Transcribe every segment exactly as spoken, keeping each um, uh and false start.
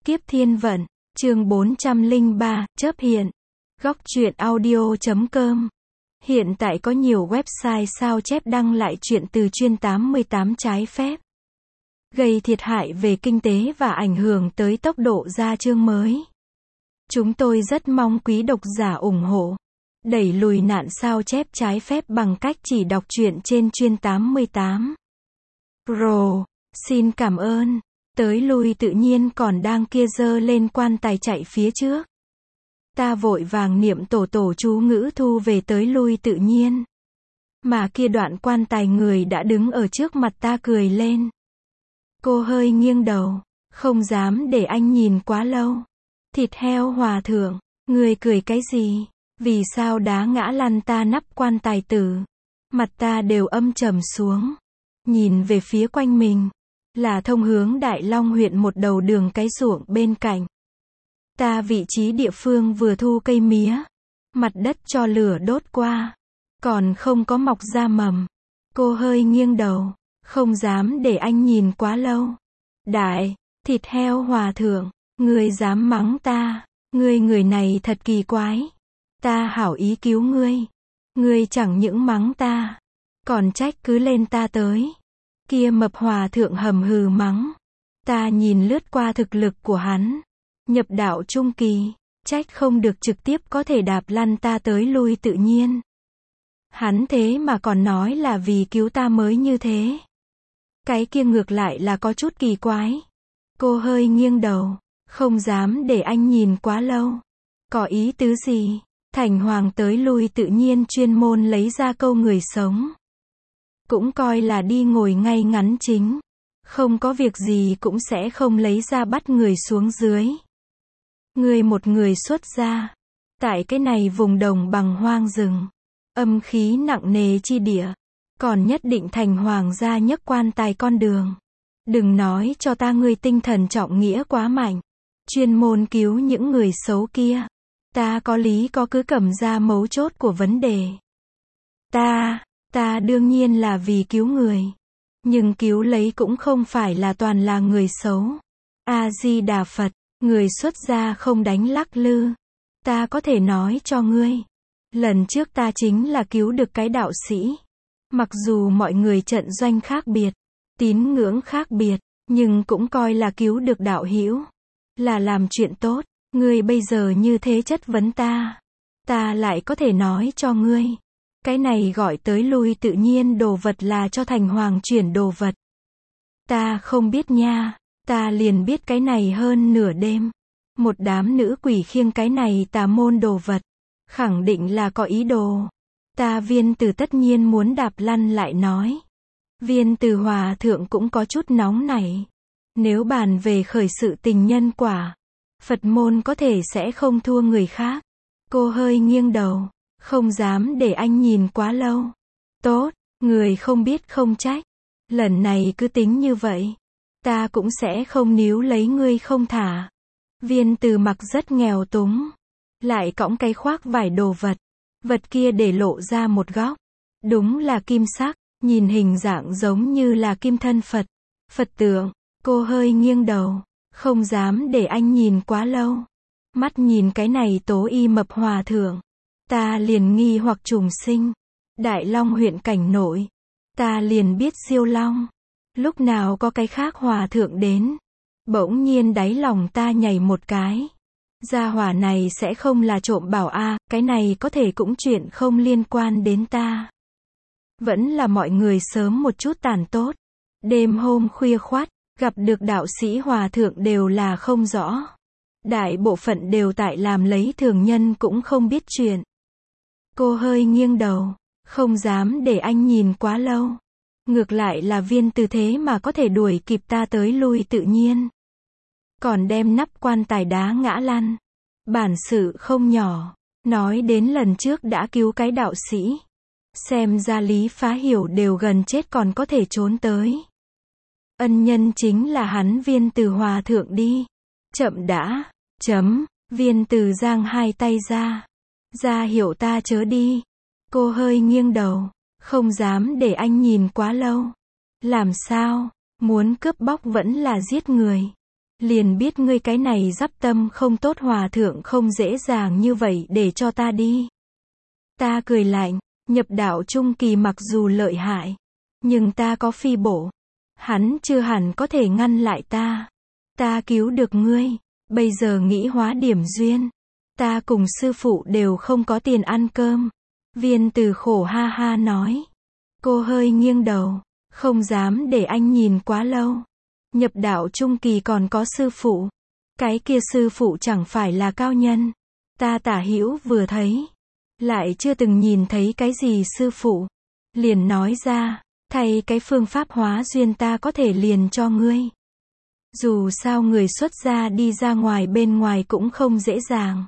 Kiếp Thiên Vận, chương bốn trăm lẻ ba, chớp hiện. Góc truyện audio chấm com. Hiện tại có nhiều website sao chép đăng lại truyện từ chuyên tám mươi tám trái phép, gây thiệt hại về kinh tế và ảnh hưởng tới tốc độ ra chương mới. Chúng tôi rất mong quý độc giả ủng hộ, đẩy lùi nạn sao chép trái phép bằng cách chỉ đọc truyện trên chuyên tám mươi tám. Pro, xin cảm ơn. Tới lui tự nhiên còn đang kia giơ lên quan tài chạy phía trước. Ta vội vàng niệm tổ tổ chú ngữ thu về tới lui tự nhiên. Mà kia đoạn quan tài người đã đứng ở trước mặt ta cười lên. Cô hơi nghiêng đầu, không dám để anh nhìn quá lâu. Thịt heo hòa thượng, người cười cái gì? Vì sao đá ngã lăn ta nắp quan tài tử? Mặt ta đều âm trầm xuống. Nhìn về phía quanh mình, là thông hướng Đại Long huyện một đầu đường cái ruộng bên cạnh. Ta vị trí địa phương vừa thu cây mía, mặt đất cho lửa đốt qua, còn không có mọc ra mầm. Cô hơi nghiêng đầu, không dám để anh nhìn quá lâu. Đại, thịt heo hòa thượng, ngươi dám mắng ta, ngươi người này thật kỳ quái. Ta hảo ý cứu ngươi, ngươi chẳng những mắng ta, còn trách cứ lên ta tới. Kia mập hòa thượng hầm hừ mắng. Ta nhìn lướt qua thực lực của hắn, nhập đạo trung kỳ, trách không được trực tiếp có thể đạp lăn ta tới lui tự nhiên. Hắn thế mà còn nói là vì cứu ta mới như thế. Cái kia ngược lại là có chút kỳ quái. Cô hơi nghiêng đầu, không dám để anh nhìn quá lâu. Có ý tứ gì? Thành Hoàng tới lui tự nhiên chuyên môn lấy ra câu người sống. Cũng coi là đi ngồi ngay ngắn chính. Không có việc gì cũng sẽ không lấy ra bắt người xuống dưới. Người một người xuất ra. Tại cái này vùng đồng bằng hoang rừng, âm khí nặng nề chi địa, còn nhất định Thành Hoàng gia nhấc quan tài con đường. Đừng nói cho ta ngươi tinh thần trọng nghĩa quá mạnh, chuyên môn cứu những người xấu kia. Ta có lý có cứ cầm ra mấu chốt của vấn đề. Ta, ta đương nhiên là vì cứu người. Nhưng cứu lấy cũng không phải là toàn là người xấu. A-di-đà Phật, người xuất gia không đánh lắc lư. Ta có thể nói cho ngươi. Lần trước ta chính là cứu được cái đạo sĩ. Mặc dù mọi người trận doanh khác biệt, tín ngưỡng khác biệt, nhưng cũng coi là cứu được đạo hữu. Là làm chuyện tốt. Ngươi bây giờ như thế chất vấn ta. Ta lại có thể nói cho ngươi. Cái này gọi tới lui tự nhiên đồ vật là cho Thành Hoàng chuyển đồ vật. Ta không biết nha. Ta liền biết cái này hơn nửa đêm. Một đám nữ quỷ khiêng cái này tà môn đồ vật. Khẳng định là có ý đồ. Ta Viên Từ tất nhiên muốn đạp lăn lại nói. Viên Từ hòa thượng cũng có chút nóng nảy. Nếu bàn về khởi sự tình nhân quả, Phật môn có thể sẽ không thua người khác. Cô hơi nghiêng đầu, không dám để anh nhìn quá lâu. Tốt, người không biết không trách. Lần này cứ tính như vậy, ta cũng sẽ không níu lấy ngươi không thả. Viên Từ mặc rất nghèo túng, lại cõng cái khoác vải đồ vật. Vật kia để lộ ra một góc. Đúng là kim sắc, nhìn hình dạng giống như là kim thân Phật. Phật tượng. Cô hơi nghiêng đầu, không dám để anh nhìn quá lâu. Mắt nhìn cái này tố y mập hòa thượng, ta liền nghi hoặc trùng sinh. Đại Long huyện cảnh nội, ta liền biết siêu long. Lúc nào có cái khác hòa thượng đến, bỗng nhiên đáy lòng ta nhảy một cái. Gia hỏa này sẽ không là trộm bảo a, à, cái này có thể cũng chuyện không liên quan đến ta. Vẫn là mọi người sớm một chút tàn tốt. Đêm hôm khuya khoắt, gặp được đạo sĩ hòa thượng đều là không rõ. Đại bộ phận đều tại làm lấy thường nhân cũng không biết chuyện. Cô hơi nghiêng đầu, không dám để anh nhìn quá lâu. Ngược lại là Viên Từ thế mà có thể đuổi kịp ta tới lui tự nhiên. Còn đem nắp quan tài đá ngã lăn. Bản sự không nhỏ. Nói đến lần trước đã cứu cái đạo sĩ. Xem ra Lý Phá Hiểu đều gần chết còn có thể trốn tới. Ân nhân chính là hắn Viên Từ hòa thượng đi. Chậm đã. Chấm. Viên Từ giang hai tay ra. Ra hiệu ta chớ đi. Cô hơi nghiêng đầu, không dám để anh nhìn quá lâu. Làm sao? Muốn cướp bóc vẫn là giết người? Liền biết ngươi cái này dắp tâm không tốt, hòa thượng không dễ dàng như vậy để cho ta đi. Ta cười lạnh, nhập đạo trung kỳ mặc dù lợi hại, nhưng ta có phi bổ. Hắn chưa hẳn có thể ngăn lại ta. Ta cứu được ngươi, bây giờ nghĩ hóa điểm duyên. Ta cùng sư phụ đều không có tiền ăn cơm. Viên Từ khổ ha ha nói. Cô hơi nghiêng đầu, không dám để anh nhìn quá lâu. Nhập đạo trung kỳ còn có sư phụ. Cái kia sư phụ chẳng phải là cao nhân. Ta tả hữu vừa thấy, lại chưa từng nhìn thấy cái gì sư phụ. Liền nói ra, thay cái phương pháp hóa duyên ta có thể liền cho ngươi. Dù sao người xuất gia đi ra ngoài bên ngoài cũng không dễ dàng.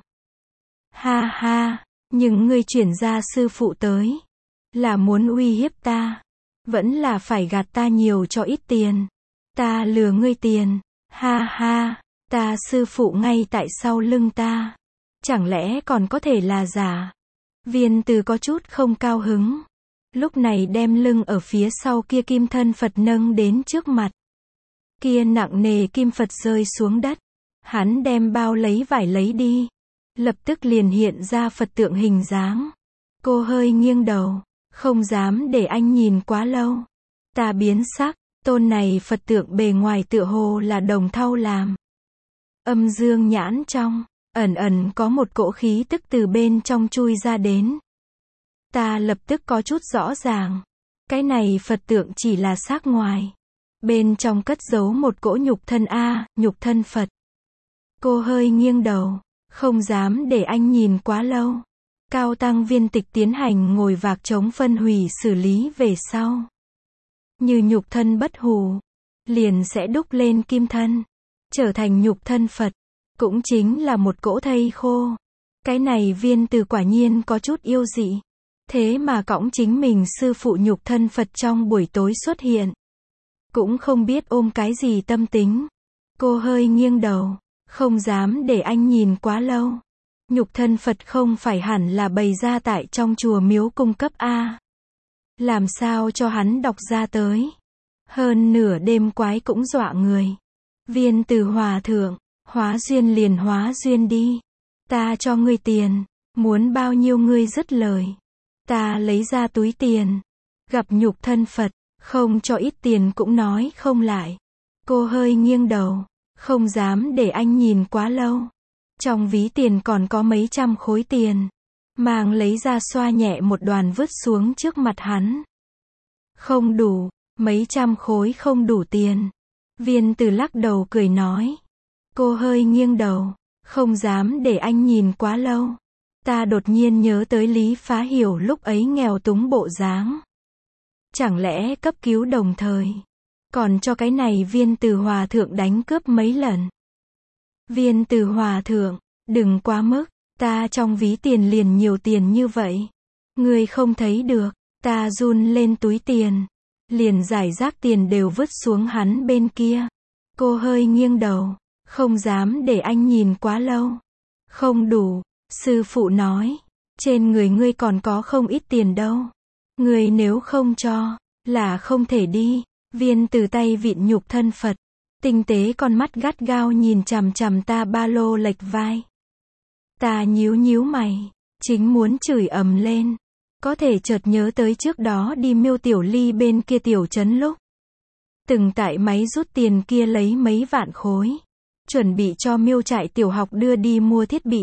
Ha ha, nhưng ngươi chuyển ra sư phụ tới, là muốn uy hiếp ta, vẫn là phải gạt ta nhiều cho ít tiền. Ta lừa ngươi tiền, ha ha, ta sư phụ ngay tại sau lưng ta, chẳng lẽ còn có thể là giả? Viên Từ có chút không cao hứng, lúc này đem lưng ở phía sau kia kim thân Phật nâng đến trước mặt. Kia nặng nề kim Phật rơi xuống đất, hắn đem bao lấy vải lấy đi, lập tức liền hiện ra Phật tượng hình dáng. Cô hơi nghiêng đầu, không dám để anh nhìn quá lâu. Ta biến sắc, tôn này Phật tượng bề ngoài tựa hồ là đồng thau làm. Âm dương nhãn trong, ẩn ẩn có một cỗ khí tức từ bên trong chui ra đến. Ta lập tức có chút rõ ràng, cái này Phật tượng chỉ là xác ngoài, bên trong cất giấu một cỗ nhục thân a, nhục thân Phật. Cô hơi nghiêng đầu, không dám để anh nhìn quá lâu. Cao tăng Viên Tịch tiến hành ngồi vạc chống phân hủy xử lý về sau, như nhục thân bất hủ, liền sẽ đúc lên kim thân, trở thành nhục thân Phật, cũng chính là một cỗ thây khô. Cái này Viên Từ quả nhiên có chút yêu dị, thế mà cõng chính mình sư phụ nhục thân Phật trong buổi tối xuất hiện, cũng không biết ôm cái gì tâm tính. Cô hơi nghiêng đầu, không dám để anh nhìn quá lâu. Nhục thân Phật không phải hẳn là bày ra tại trong chùa miếu cung cấp a? Làm sao cho hắn đọc ra tới? Hơn nửa đêm quái cũng dọa người. Viên Từ hòa thượng, hóa duyên liền hóa duyên đi. Ta cho ngươi tiền, muốn bao nhiêu ngươi dứt lời. Ta lấy ra túi tiền, gặp nhục thân Phật, không cho ít tiền cũng nói không lại. Cô hơi nghiêng đầu, không dám để anh nhìn quá lâu. Trong ví tiền còn có mấy trăm khối tiền, mang lấy ra xoa nhẹ một đoàn vứt xuống trước mặt hắn. Không đủ, mấy trăm khối không đủ tiền. Viên Từ lắc đầu cười nói. Cô hơi nghiêng đầu, không dám để anh nhìn quá lâu. Ta đột nhiên nhớ tới Lý Phá Hiểu lúc ấy nghèo túng bộ dáng. Chẳng lẽ cấp cứu đồng thời, còn cho cái này Viên Từ hòa thượng đánh cướp mấy lần. Viên Từ hòa thượng, đừng quá mức, ta trong ví tiền liền nhiều tiền như vậy. Ngươi không thấy được, ta run lên túi tiền, liền giải rác tiền đều vứt xuống hắn bên kia. Cô hơi nghiêng đầu, không dám để anh nhìn quá lâu. Không đủ, sư phụ nói, trên người ngươi còn có không ít tiền đâu. Ngươi nếu không cho, là không thể đi. Viên Từ tay vịn nhục thân Phật, tinh tế con mắt gắt gao nhìn chằm chằm ta ba lô lệch vai. Ta nhíu nhíu mày, chính muốn chửi ầm lên, có thể chợt nhớ tới trước đó đi Miêu Tiểu Ly bên kia tiểu trấn lúc, từng tại máy rút tiền kia lấy mấy vạn khối, chuẩn bị cho Miêu trại tiểu học đưa đi mua thiết bị.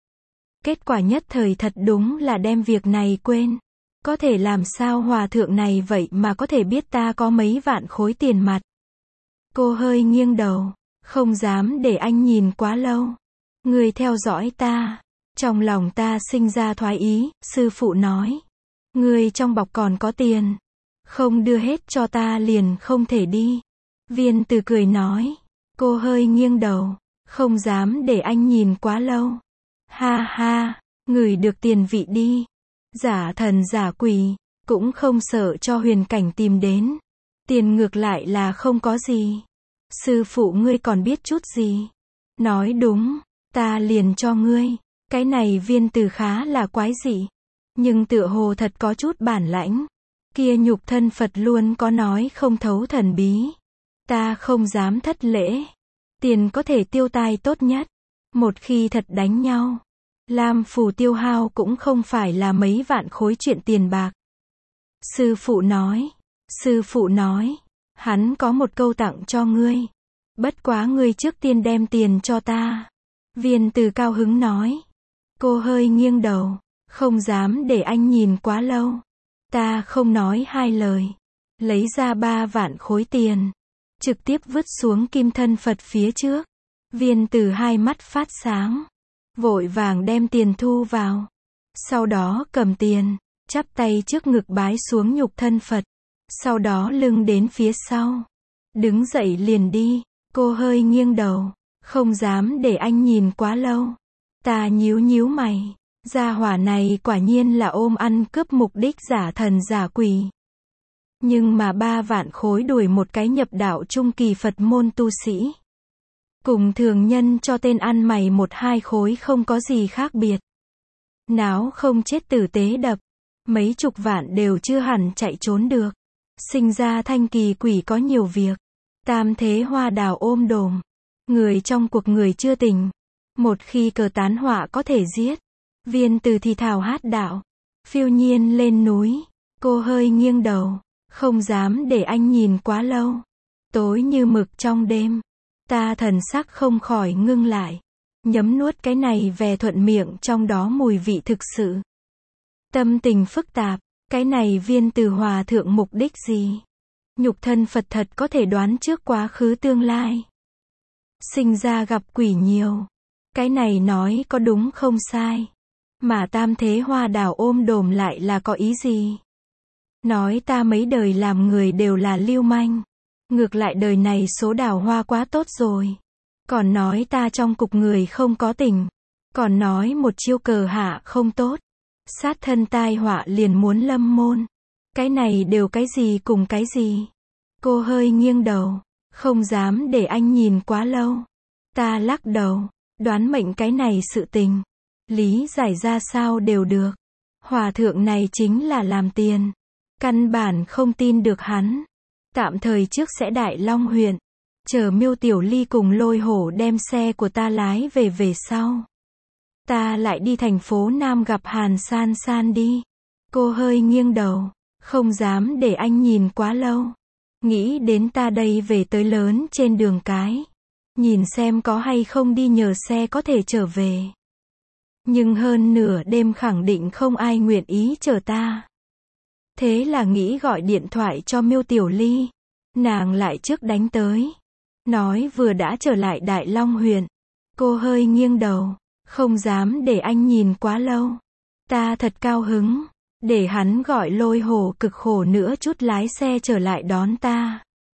Kết quả nhất thời thật đúng là đem việc này quên. Có thể làm sao hòa thượng này vậy mà có thể biết ta có mấy vạn khối tiền mặt. Cô hơi nghiêng đầu, không dám để anh nhìn quá lâu. Người theo dõi ta. Trong lòng ta sinh ra thoái ý, sư phụ nói. Người trong bọc còn có tiền. Không đưa hết cho ta liền không thể đi. Viên Từ cười nói. Cô hơi nghiêng đầu, không dám để anh nhìn quá lâu. Ha ha, ngửi được tiền vị đi. Giả thần giả quỷ, cũng không sợ cho huyền cảnh tìm đến. Tiền ngược lại là không có gì. Sư phụ ngươi còn biết chút gì? Nói đúng, ta liền cho ngươi. Cái này Viên Từ khá là quái dị, nhưng tựa hồ thật có chút bản lãnh. Kia nhục thân Phật luôn có nói không thấu thần bí. Ta không dám thất lễ. Tiền có thể tiêu tai tốt nhất. Một khi thật đánh nhau, Lam Phù tiêu hao cũng không phải là mấy vạn khối chuyện tiền bạc. Sư phụ nói, sư phụ nói, hắn có một câu tặng cho ngươi. Bất quá ngươi trước tiên đem tiền cho ta. Viên Từ cao hứng nói. Cô hơi nghiêng đầu, không dám để anh nhìn quá lâu. Ta không nói hai lời, lấy ra ba vạn khối tiền, trực tiếp vứt xuống kim thân Phật phía trước. Viên Từ hai mắt phát sáng, vội vàng đem tiền thu vào. Sau đó cầm tiền, chắp tay trước ngực bái xuống nhục thân Phật. Sau đó lưng đến phía sau, đứng dậy liền đi. Cô hơi nghiêng đầu, không dám để anh nhìn quá lâu. Ta nhíu nhíu mày, gia hỏa này quả nhiên là ôm ăn cướp mục đích giả thần giả quỷ. Nhưng mà ba vạn khối đuổi một cái nhập đạo trung kỳ Phật môn tu sĩ, cùng thường nhân cho tên ăn mày một hai khối không có gì khác biệt. Náo không chết tử tế đập, mấy chục vạn đều chưa hẳn chạy trốn được. Sinh ra thanh kỳ quỷ có nhiều việc. Tam thế hoa đào ôm đồm, người trong cuộc người chưa tỉnh. Một khi cờ tán họa có thể giết. Viên Từ thì thào hát đạo, phiêu nhiên lên núi. Cô hơi nghiêng đầu, không dám để anh nhìn quá lâu. Tối như mực trong đêm, ta thần sắc không khỏi ngưng lại, nhấm nuốt cái này về thuận miệng trong đó mùi vị thực sự. Tâm tình phức tạp, cái này Viên Từ hòa thượng mục đích gì? Nhục thân Phật thật có thể đoán trước quá khứ tương lai. Sinh ra gặp quỷ nhiều. Cái này nói có đúng không sai. Mà tam thế hoa đào ôm đồm lại là có ý gì? Nói ta mấy đời làm người đều là lưu manh. Ngược lại đời này số đào hoa quá tốt rồi. Còn nói ta trong cục người không có tình. Còn nói một chiêu cờ hạ không tốt. Sát thân tai họa liền muốn lâm môn. Cái này đều cái gì cùng cái gì? Cô hơi nghiêng đầu, không dám để anh nhìn quá lâu. Ta lắc đầu, đoán mệnh cái này sự tình. Lý giải ra sao đều được. Hòa thượng này chính là làm tiền. Căn bản không tin được hắn. Tạm thời trước sẽ Đại Long huyện. Chờ Miêu Tiểu Ly cùng Lôi Hổ đem xe của ta lái về về sau. Ta lại đi thành phố Nam gặp Hàn San San đi. Cô hơi nghiêng đầu, không dám để anh nhìn quá lâu. Nghĩ đến ta đây về tới lớn trên đường cái. Nhìn xem có hay không đi nhờ xe có thể trở về. Nhưng hơn nửa đêm khẳng định không ai nguyện ý chờ ta. Thế là nghĩ gọi điện thoại cho Miêu Tiểu Ly. Nàng lại trước đánh tới. Nói vừa đã trở lại Đại Long huyện. Cô hơi nghiêng đầu, không dám để anh nhìn quá lâu. Ta thật cao hứng. Để hắn gọi Lôi Hổ cực khổ nữa chút lái xe trở lại đón ta.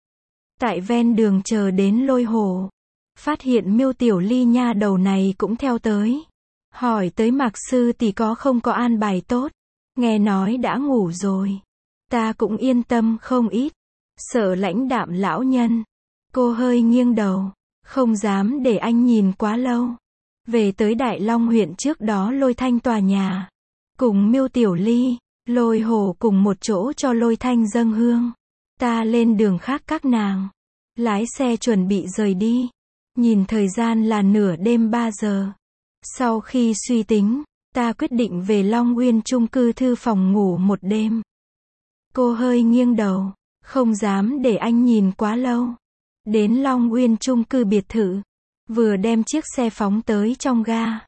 Tại ven đường chờ đến Lôi Hổ. Phát hiện Miêu Tiểu Ly nha đầu này cũng theo tới. Hỏi tới Mạc sư tỷ có không có an bài tốt. Nghe nói đã ngủ rồi. Ta cũng yên tâm không ít. Sợ lãnh đạm lão nhân. Cô hơi nghiêng đầu, không dám để anh nhìn quá lâu. Về tới Đại Long huyện trước đó Lôi Thanh tòa nhà. Cùng Miêu Tiểu Ly, Lôi Hổ cùng một chỗ cho Lôi Thanh dâng hương. Ta lên đường khác các nàng. Lái xe chuẩn bị rời đi. Nhìn thời gian là nửa đêm ba giờ. Sau khi suy tính, ta quyết định về Long Uyên chung cư thư phòng ngủ một đêm. Cô hơi nghiêng đầu, không dám để anh nhìn quá lâu. Đến Long Uyên chung cư biệt thự. Vừa đem chiếc xe phóng tới trong ga.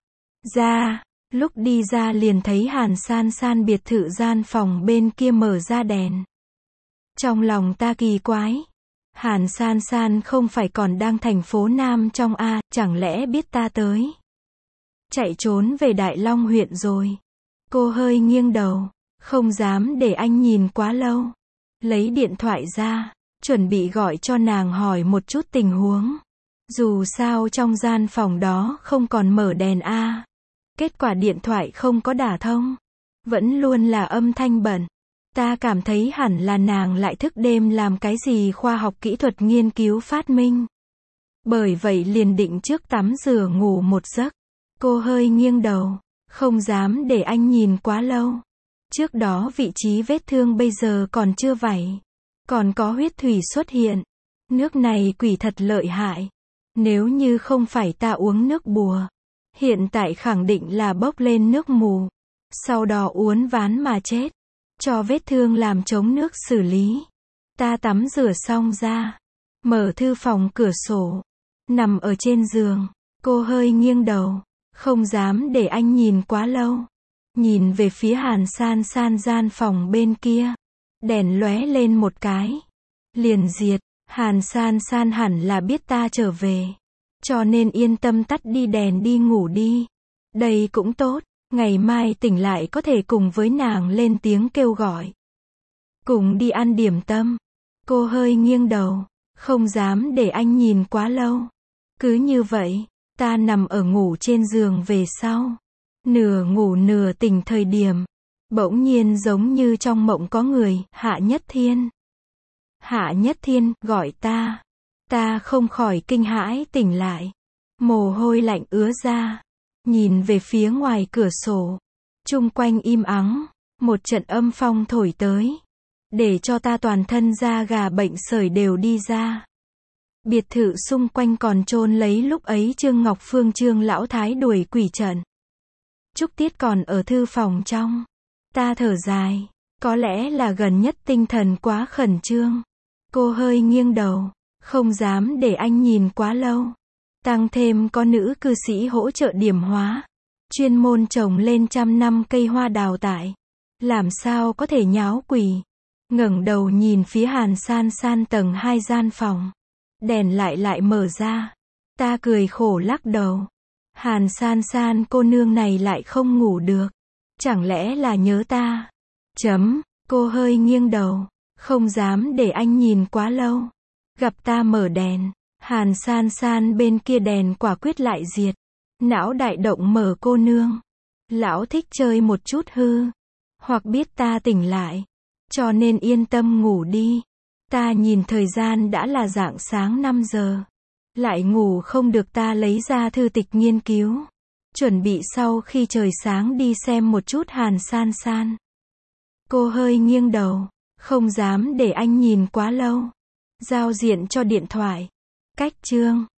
Ra, lúc đi ra liền thấy Hàn San San biệt thự gian phòng bên kia mở ra đèn. Trong lòng ta kỳ quái. Hàn San San không phải còn đang thành phố Nam trong A, chẳng lẽ biết ta tới. Chạy trốn về Đại Long huyện rồi. Cô hơi nghiêng đầu, không dám để anh nhìn quá lâu. Lấy điện thoại ra, chuẩn bị gọi cho nàng hỏi một chút tình huống. Dù sao trong gian phòng đó không còn mở đèn A. Kết quả điện thoại không có đả thông. Vẫn luôn là âm thanh bẩn. Ta cảm thấy hẳn là nàng lại thức đêm làm cái gì khoa học kỹ thuật nghiên cứu phát minh. Bởi vậy liền định trước tắm rửa ngủ một giấc. Cô hơi nghiêng đầu, không dám để anh nhìn quá lâu. Trước đó vị trí vết thương bây giờ còn chưa vảy. Còn có huyết thủy xuất hiện. Nước này quỷ thật lợi hại. Nếu như không phải ta uống nước bùa, hiện tại khẳng định là bốc lên nước mù. Sau đó uốn ván mà chết. Cho vết thương làm chống nước xử lý. Ta tắm rửa xong ra. Mở thư phòng cửa sổ. Nằm ở trên giường. Cô hơi nghiêng đầu. Không dám để anh nhìn quá lâu. Nhìn về phía Hàn San San gian phòng bên kia. Đèn lóe lên một cái. Liền diệt. Hàn San San hẳn là biết ta trở về. Cho nên yên tâm tắt đi đèn đi ngủ đi. Đây cũng tốt. Ngày mai tỉnh lại có thể cùng với nàng lên tiếng kêu gọi. Cùng đi ăn điểm tâm. Cô hơi nghiêng đầu. Không dám để anh nhìn quá lâu. Cứ như vậy, ta nằm ở ngủ trên giường về sau. Nửa ngủ nửa tỉnh thời điểm. Bỗng nhiên giống như trong mộng có người, Hạ Nhất Thiên. Hạ Nhất Thiên, gọi ta. Ta không khỏi kinh hãi tỉnh lại. Mồ hôi lạnh ứa ra. Nhìn về phía ngoài cửa sổ. Chung quanh im ắng. Một trận âm phong thổi tới. Để cho ta toàn thân da gà bệnh sởi đều đi ra. Biệt thự xung quanh còn chôn lấy lúc ấy Trương Ngọc Phương Trương lão thái đuổi quỷ trận. Trúc Tiết còn ở thư phòng trong. Ta thở dài. Có lẽ là gần nhất tinh thần quá khẩn trương. Cô hơi nghiêng đầu. Không dám để anh nhìn quá lâu. Tăng thêm có nữ cư sĩ hỗ trợ điểm hóa. Chuyên môn trồng lên trăm năm cây hoa đào tại. Làm sao có thể nháo quỷ. Ngẩng đầu nhìn phía Hàn San San tầng hai gian phòng. Đèn lại lại mở ra. Ta cười khổ lắc đầu. Hàn San San cô nương này lại không ngủ được. Chẳng lẽ là nhớ ta? Chấm. Cô hơi nghiêng đầu. Không dám để anh nhìn quá lâu. Gặp ta mở đèn. Hàn San San bên kia đèn quả quyết lại diệt. Não đại động mở cô nương. Lão thích chơi một chút hư. Hoặc biết ta tỉnh lại. Cho nên yên tâm ngủ đi. Ta nhìn thời gian đã là rạng sáng năm giờ. Lại ngủ không được ta lấy ra thư tịch nghiên cứu. Chuẩn bị sau khi trời sáng đi xem một chút Hàn San San. Cô hơi nghiêng đầu. Không dám để anh nhìn quá lâu. Giao diện cho điện thoại. Cách chương.